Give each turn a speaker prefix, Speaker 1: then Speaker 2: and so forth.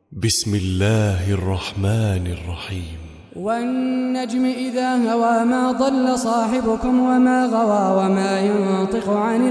Speaker 1: بسم الله الرحمن الرحيم.
Speaker 2: والنجم إذا هوى ما ضل صاحبكم وما غوى وما ينطق عن